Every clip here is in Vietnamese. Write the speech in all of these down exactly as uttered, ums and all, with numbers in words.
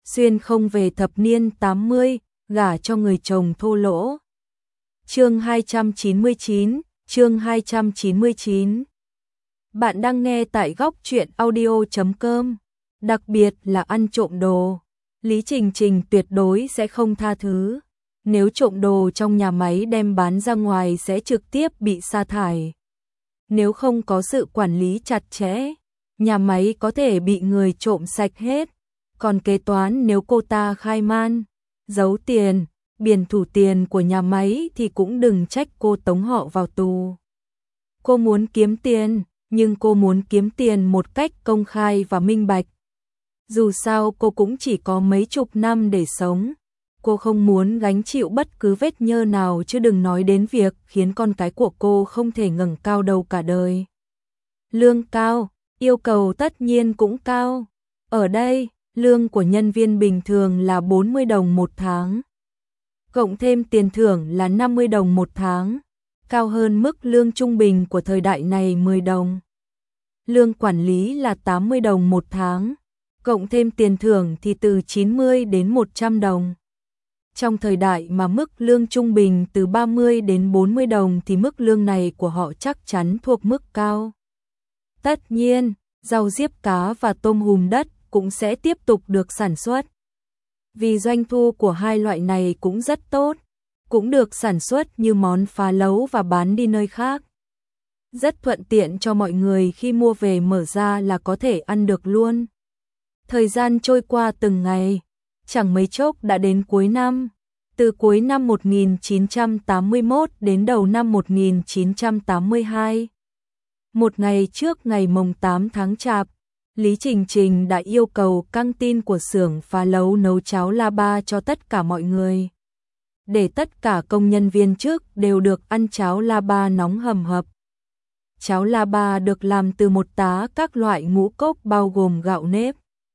xuyên không về thập niên tám mươi, gả cho người chồng thô lỗ. Chương hai trăm chín mươi chín, chương hai trăm chín mươi chín. Bạn đang nghe tại góc truyện audio chấm com. Đặc biệt là ăn trộm đồ, Lý Trình Trình tuyệt đối sẽ không tha thứ. Nếu trộm đồ trong nhà máy đem bán ra ngoài sẽ trực tiếp bị sa thải. Nếu không có sự quản lý chặt chẽ, nhà máy có thể bị người trộm sạch hết. Còn kế toán nếu cô ta khai man, giấu tiền, biển thủ tiền của nhà máy thì cũng đừng trách cô tống họ vào tù. Cô muốn kiếm tiền, nhưng cô muốn kiếm tiền một cách công khai và minh bạch. Dù sao cô cũng chỉ có mấy chục năm để sống. Cô không muốn gánh chịu bất cứ vết nhơ nào, chứ đừng nói đến việc khiến con cái của cô không thể ngẩng cao đầu cả đời. Lương cao, yêu cầu tất nhiên cũng cao. Ở đây, lương của nhân viên bình thường là bốn mươi đồng một tháng. Cộng thêm tiền thưởng là năm mươi đồng một tháng, cao hơn mức lương trung bình của thời đại này mười đồng. Lương quản lý là tám mươi đồng một tháng, cộng thêm tiền thưởng thì từ chín mươi đến một trăm đồng. Trong thời đại mà mức lương trung bình từ ba mươi đến bốn mươi đồng thì mức lương này của họ chắc chắn thuộc mức cao. Tất nhiên, rau diếp cá và tôm hùm đất cũng sẽ tiếp tục được sản xuất. Vì doanh thu của hai loại này cũng rất tốt, cũng được sản xuất như món phá lấu và bán đi nơi khác. Rất thuận tiện cho mọi người, khi mua về mở ra là có thể ăn được luôn. Thời gian trôi qua từng ngày, chẳng mấy chốc đã đến cuối năm. Từ cuối năm một nghìn chín trăm tám mươi mốt đến đầu năm một nghìn chín trăm tám mươi hai. Một ngày trước ngày mồng tám tháng Chạp, Lý Trình Trình đã yêu cầu căng tin của xưởng phá lấu nấu cháo la ba cho tất cả mọi người. Để tất cả công nhân viên chức đều được ăn cháo la ba nóng hầm hập. Cháo la ba được làm từ một tá các loại ngũ cốc bao gồm gạo nếp,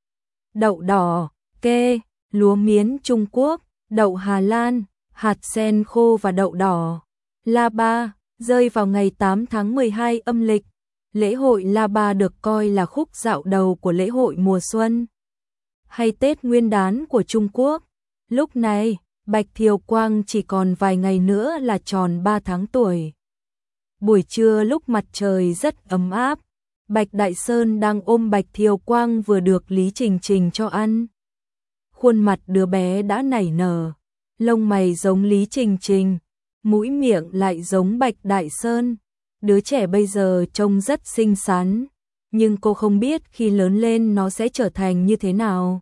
đậu đỏ, kê, lúa miến Trung Quốc, đậu Hà Lan, hạt sen khô và đậu đỏ. La Ba rơi vào ngày tám tháng mười hai âm lịch. Lễ hội La Ba được coi là khúc dạo đầu của lễ hội mùa xuân hay Tết Nguyên đán của Trung Quốc. Lúc này, Bạch Thiều Quang chỉ còn vài ngày nữa là tròn ba tháng tuổi. Buổi trưa lúc mặt trời rất ấm áp, Bạch Đại Sơn đang ôm Bạch Thiều Quang vừa được Lý Trình Trình cho ăn. Khuôn mặt đứa bé đã nảy nở, lông mày giống Lý Trình Trình, mũi miệng lại giống Bạch Đại Sơn. Đứa trẻ bây giờ trông rất xinh xắn, nhưng cô không biết khi lớn lên nó sẽ trở thành như thế nào.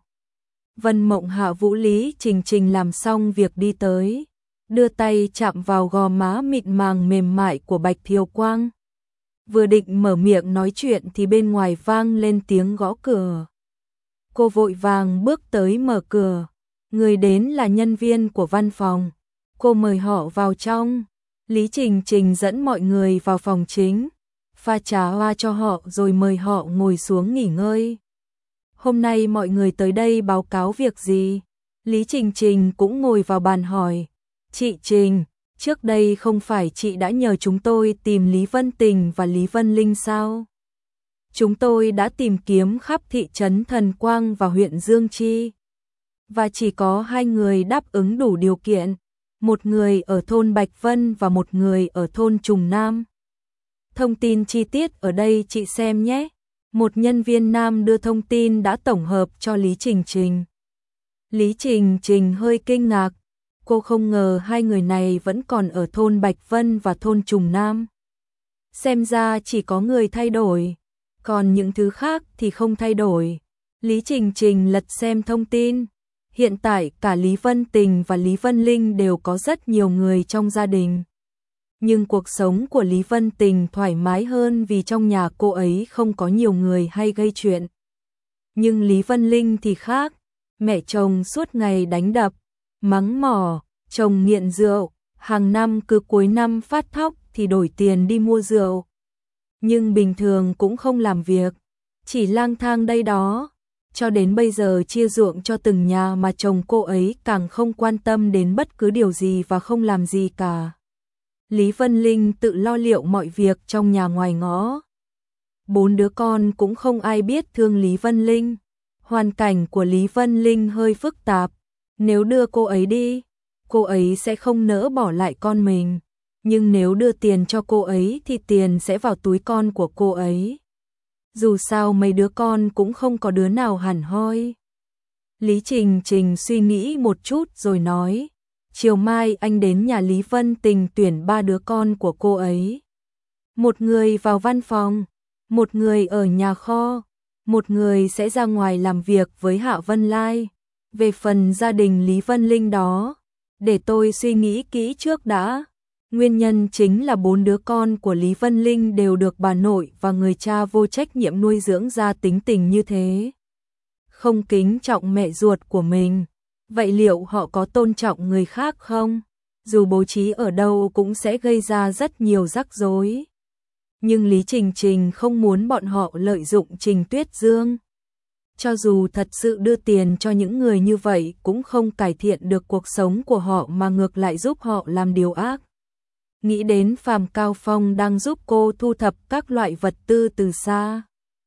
Vân Mộng hạ vũ Lý Trình Trình làm xong việc đi tới, đưa tay chạm vào gò má mịn màng mềm mại của Bạch Thiều Quang. Vừa định mở miệng nói chuyện thì bên ngoài vang lên tiếng gõ cửa. Cô vội vàng bước tới mở cửa. Người đến là nhân viên của văn phòng. Cô mời họ vào trong. Lý Trình Trình dẫn mọi người vào phòng chính, pha trà hoa cho họ rồi mời họ ngồi xuống nghỉ ngơi. Hôm nay mọi người tới đây báo cáo việc gì? Lý Trình Trình cũng ngồi vào bàn hỏi. Chị Trình, trước đây không phải chị đã nhờ chúng tôi tìm Lý Vân Tình và Lý Vân Linh sao? Chúng tôi đã tìm kiếm khắp thị trấn Thần Quang và huyện Dương Chi, và chỉ có hai người đáp ứng đủ điều kiện, một người ở thôn Bạch Vân và một người ở thôn Trùng Nam. Thông tin chi tiết ở đây chị xem nhé. Một nhân viên nam đưa thông tin đã tổng hợp cho Lý Trình Trình. Lý Trình Trình hơi kinh ngạc, cô không ngờ hai người này vẫn còn ở thôn Bạch Vân và thôn Trùng Nam. Xem ra chỉ có người thay đổi, còn những thứ khác thì không thay đổi. Lý Trình Trình lật xem thông tin. Hiện tại cả Lý Vân Tình và Lý Vân Linh đều có rất nhiều người trong gia đình. Nhưng cuộc sống của Lý Vân Tình thoải mái hơn vì trong nhà cô ấy không có nhiều người hay gây chuyện. Nhưng Lý Vân Linh thì khác. Mẹ chồng suốt ngày đánh đập, mắng mỏ, chồng nghiện rượu, hàng năm cứ cuối năm phát thóc thì đổi tiền đi mua rượu. Nhưng bình thường cũng không làm việc, chỉ lang thang đây đó. Cho đến bây giờ chia ruộng cho từng nhà mà chồng cô ấy càng không quan tâm đến bất cứ điều gì và không làm gì cả. Lý Vân Linh tự lo liệu mọi việc trong nhà ngoài ngõ. Bốn đứa con cũng không ai biết thương Lý Vân Linh. Hoàn cảnh của Lý Vân Linh hơi phức tạp, nếu đưa cô ấy đi, cô ấy sẽ không nỡ bỏ lại con mình, nhưng nếu đưa tiền cho cô ấy thì tiền sẽ vào túi con của cô ấy. Dù sao mấy đứa con cũng không có đứa nào hẳn hoi. Lý Trình Trình suy nghĩ một chút rồi nói, chiều mai anh đến nhà Lý Vân Tình tuyển ba đứa con của cô ấy. Một người vào văn phòng, một người ở nhà kho, một người sẽ ra ngoài làm việc với Hạ Vân Lai. Về phần gia đình Lý Vân Linh đó, để tôi suy nghĩ kỹ trước đã. Nguyên nhân chính là bốn đứa con của Lý Vân Linh đều được bà nội và người cha vô trách nhiệm nuôi dưỡng ra tính tình như thế. Không kính trọng mẹ ruột của mình, vậy liệu họ có tôn trọng người khác không? Dù bố trí ở đâu cũng sẽ gây ra rất nhiều rắc rối. Nhưng Lý Trình Trình không muốn bọn họ lợi dụng Trình Tuyết Dương. Cho dù thật sự đưa tiền cho những người như vậy cũng không cải thiện được cuộc sống của họ mà ngược lại giúp họ làm điều ác. Nghĩ đến Phàm Cao Phong đang giúp cô thu thập các loại vật tư từ xa.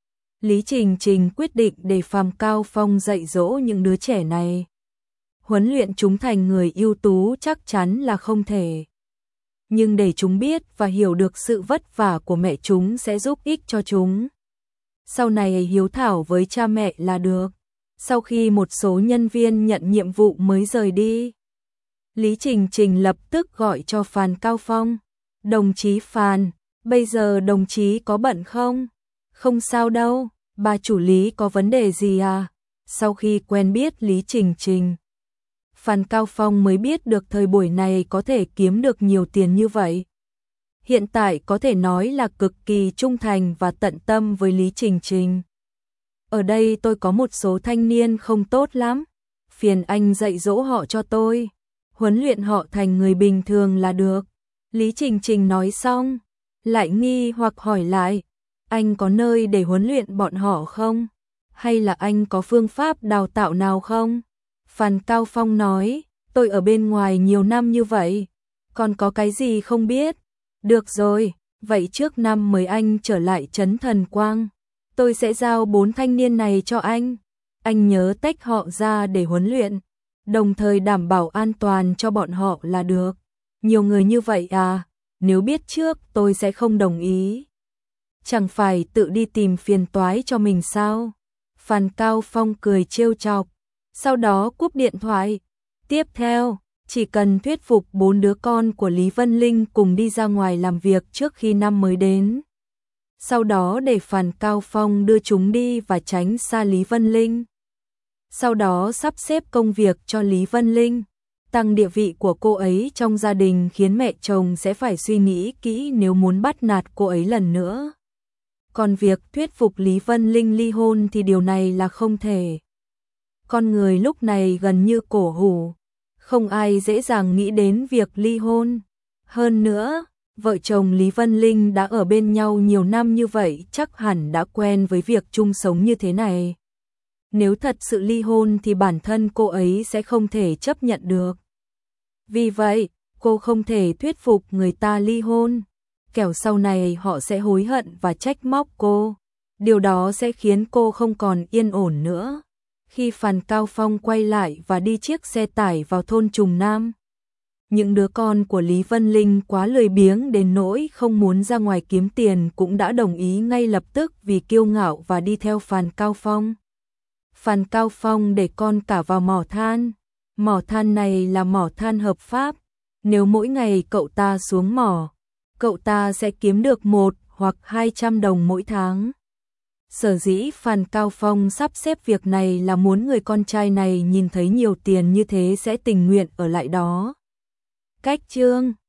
Lý Trình Trình quyết định để Phàm Cao Phong dạy dỗ những đứa trẻ này. Huấn luyện chúng thành người ưu tú chắc chắn là không thể. Nhưng để chúng biết và hiểu được sự vất vả của mẹ chúng sẽ giúp ích cho chúng. Sau này hiếu thảo với cha mẹ là được. Sau khi một số nhân viên nhận nhiệm vụ mới rời đi, Lý Trình Trình lập tức gọi cho Phàn Cao Phong. Đồng chí Phàn, bây giờ đồng chí có bận không? Không sao đâu, bà chủ Lý có vấn đề gì à? Sau khi quen biết Lý Trình Trình, Phàn Cao Phong mới biết được thời buổi này có thể kiếm được nhiều tiền như vậy. Hiện tại có thể nói là cực kỳ trung thành và tận tâm với Lý Trình Trình. Ở đây tôi có một số thanh niên không tốt lắm, phiền anh dạy dỗ họ cho tôi, huấn luyện họ thành người bình thường là được. Lý Trình Trình nói xong, lại nghi hoặc hỏi lại, anh có nơi để huấn luyện bọn họ không? Hay là anh có phương pháp đào tạo nào không? Phàn Cao Phong nói, tôi ở bên ngoài nhiều năm như vậy, còn có cái gì không biết? Được rồi, vậy trước năm mời anh trở lại Trấn Thần Quang, tôi sẽ giao bốn thanh niên này cho anh. Anh nhớ tách họ ra để huấn luyện, đồng thời đảm bảo an toàn cho bọn họ là được. Nhiều người như vậy à, nếu biết trước tôi sẽ không đồng ý. Chẳng phải tự đi tìm phiền toái cho mình sao? Phàn Cao Phong cười trêu chọc, sau đó cúp điện thoại. Tiếp theo, chỉ cần thuyết phục bốn đứa con của Lý Vân Linh cùng đi ra ngoài làm việc trước khi năm mới đến. Sau đó để Phàn Cao Phong đưa chúng đi và tránh xa Lý Vân Linh. Sau đó sắp xếp công việc cho Lý Vân Linh, tăng địa vị của cô ấy trong gia đình khiến mẹ chồng sẽ phải suy nghĩ kỹ nếu muốn bắt nạt cô ấy lần nữa. Còn việc thuyết phục Lý Vân Linh ly hôn thì điều này là không thể. Con người lúc này gần như cổ hủ, không ai dễ dàng nghĩ đến việc ly hôn. Hơn nữa, vợ chồng Lý Vân Linh đã ở bên nhau nhiều năm như vậy chắc hẳn đã quen với việc chung sống như thế này. Nếu thật sự ly hôn thì bản thân cô ấy sẽ không thể chấp nhận được. Vì vậy, cô không thể thuyết phục người ta ly hôn, kẻo sau này họ sẽ hối hận và trách móc cô. Điều đó sẽ khiến cô không còn yên ổn nữa. Khi Phàn Cao Phong quay lại và đi chiếc xe tải vào thôn Trùng Nam, những đứa con của Lý Vân Linh quá lười biếng đến nỗi không muốn ra ngoài kiếm tiền cũng đã đồng ý ngay lập tức vì kiêu ngạo và đi theo Phàn Cao Phong. Phàn Cao Phong để con cả vào mỏ than. Mỏ than này là mỏ than hợp pháp. Nếu mỗi ngày cậu ta xuống mỏ, cậu ta sẽ kiếm được một hoặc hai trăm đồng mỗi tháng. Sở dĩ Phàn Cao Phong sắp xếp việc này là muốn người con trai này nhìn thấy nhiều tiền như thế sẽ tình nguyện ở lại đó. Cách chương